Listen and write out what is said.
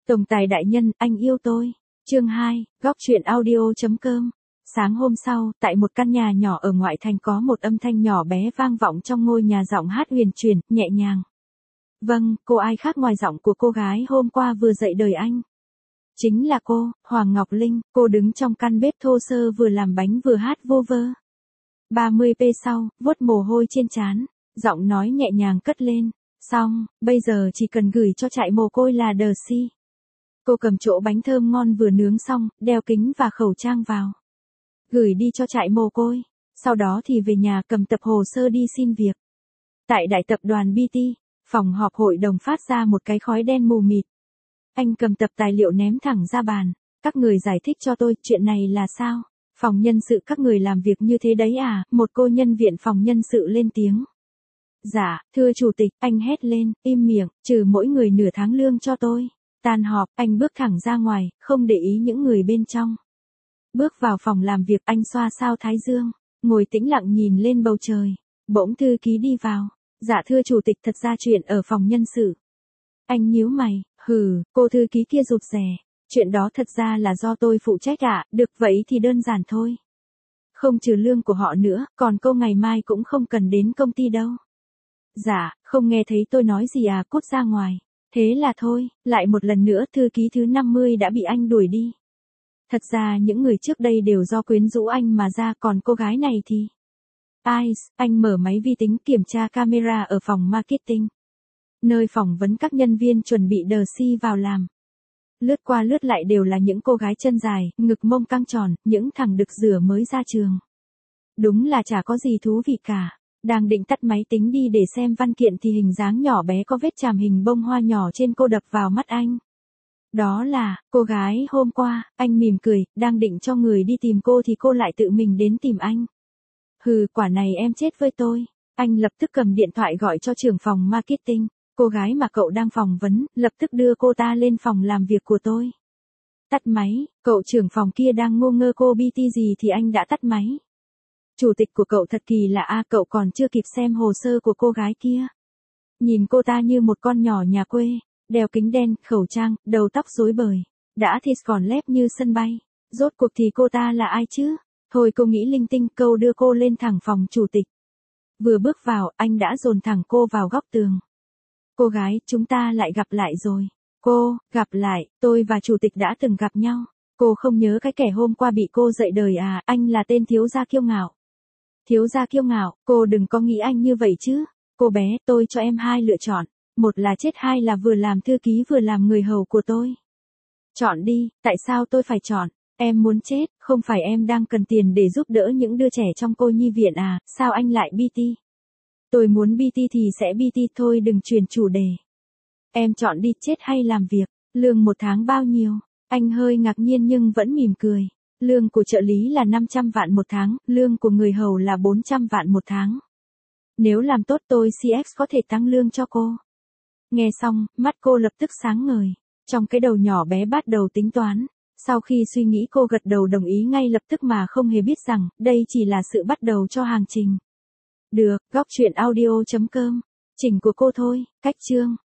Tổng tài đại nhân, anh yêu tôi. Chương 2, góc truyện audio.com. Sáng hôm sau, tại một căn nhà nhỏ ở ngoại thành có một âm thanh nhỏ bé vang vọng trong ngôi nhà, giọng hát huyền chuyển, nhẹ nhàng. Vâng, cô ai khác ngoài giọng của cô gái hôm qua vừa dậy đời anh. Chính là cô, Hoàng Ngọc Linh. Cô đứng trong căn bếp thô sơ vừa làm bánh vừa hát vô vơ. 30p sau, vuốt mồ hôi trên trán, giọng nói nhẹ nhàng cất lên. Xong, bây giờ chỉ cần gửi cho trại mồ côi là đờ si. Cô cầm chỗ bánh thơm ngon vừa nướng xong, đeo kính và khẩu trang vào. Gửi đi cho trại mồ côi. Sau đó thì về nhà cầm tập hồ sơ đi xin việc. Tại đại tập đoàn BT, phòng họp hội đồng phát ra một cái khói đen mù mịt. Anh cầm tập tài liệu ném thẳng ra bàn. Các người giải thích cho tôi, chuyện này là sao? Phòng nhân sự các người làm việc như thế đấy à? Một cô nhân viên phòng nhân sự lên tiếng. Dạ, thưa chủ tịch, anh hét lên, im miệng, trừ mỗi người nửa tháng lương cho tôi. Tan họp, anh bước thẳng ra ngoài, không để ý những người bên trong. Bước vào phòng làm việc, anh xoa sao thái dương, ngồi tĩnh lặng nhìn lên bầu trời. Bỗng thư ký đi vào. Dạ thưa chủ tịch, thật ra chuyện ở phòng nhân sự. Anh nhíu mày, cô thư ký kia rụt rè. Chuyện đó thật ra là do tôi phụ trách ạ, được vậy thì đơn giản thôi. Không trừ lương của họ nữa, còn cô ngày mai cũng không cần đến công ty đâu. Dạ, không nghe thấy tôi nói gì à, cút ra ngoài. Thế là thôi, lại một lần nữa thư ký thứ 50 đã bị anh đuổi đi. Thật ra những người trước đây đều do quyến rũ anh mà ra, còn cô gái này thì... Anh mở máy vi tính kiểm tra camera ở phòng marketing. Nơi phỏng vấn các nhân viên chuẩn bị đờ si vào làm. Lướt qua lướt lại đều là những cô gái chân dài, ngực mông căng tròn, những thằng đực rửa mới ra trường. Đúng là chả có gì thú vị cả. Đang định tắt máy tính đi để xem văn kiện thì hình dáng nhỏ bé có vết chàm hình bông hoa nhỏ trên cô đập vào mắt anh. Đó là, cô gái hôm qua. Anh mỉm cười, đang định cho người đi tìm cô thì cô lại tự mình đến tìm anh. Quả này em chết với tôi. Anh lập tức cầm điện thoại gọi cho trưởng phòng marketing. Cô gái mà cậu đang phỏng vấn, lập tức đưa cô ta lên phòng làm việc của tôi. Tắt máy, cậu trưởng phòng kia đang ngô ngơ cô BT gì thì anh đã tắt máy. Chủ tịch của cậu thật kỳ lạ cậu còn chưa kịp xem hồ sơ của cô gái kia. Nhìn cô ta như một con nhỏ nhà quê, đeo kính đen, khẩu trang, đầu tóc rối bời. Đã thì còn lép như sân bay. Rốt cuộc thì cô ta là ai chứ? Thôi cô nghĩ linh tinh, câu đưa cô lên thẳng phòng chủ tịch. Vừa bước vào, anh đã dồn thẳng cô vào góc tường. Cô gái, chúng ta lại gặp lại rồi. Cô, gặp lại, tôi và chủ tịch đã từng gặp nhau. Cô không nhớ cái kẻ hôm qua bị cô dậy đời à? Anh là tên thiếu gia kiêu ngạo. Thiếu gia kiêu ngạo, cô đừng có nghĩ anh như vậy chứ. Cô bé, tôi cho em hai lựa chọn. Một là chết, hai là vừa làm thư ký vừa làm người hầu của tôi. Chọn đi, tại sao tôi phải chọn? Em muốn chết, không phải em đang cần tiền để giúp đỡ những đứa trẻ trong cô nhi viện à? Sao anh lại BT? Tôi muốn BT thì sẽ BT thôi, đừng chuyển chủ đề. Em chọn đi, chết hay làm việc. Lương một tháng bao nhiêu? Anh hơi ngạc nhiên nhưng vẫn mỉm cười. Lương của trợ lý là 500 vạn một tháng, lương của người hầu là 400 vạn một tháng. Nếu làm tốt tôi CX có thể tăng lương cho cô. Nghe xong, mắt cô lập tức sáng ngời. Trong cái đầu nhỏ bé bắt đầu tính toán. Sau khi suy nghĩ cô gật đầu đồng ý ngay lập tức mà không hề biết rằng, đây chỉ là sự bắt đầu cho hành trình. Được, góc truyện audio.com. Chỉnh của cô thôi, cách chương.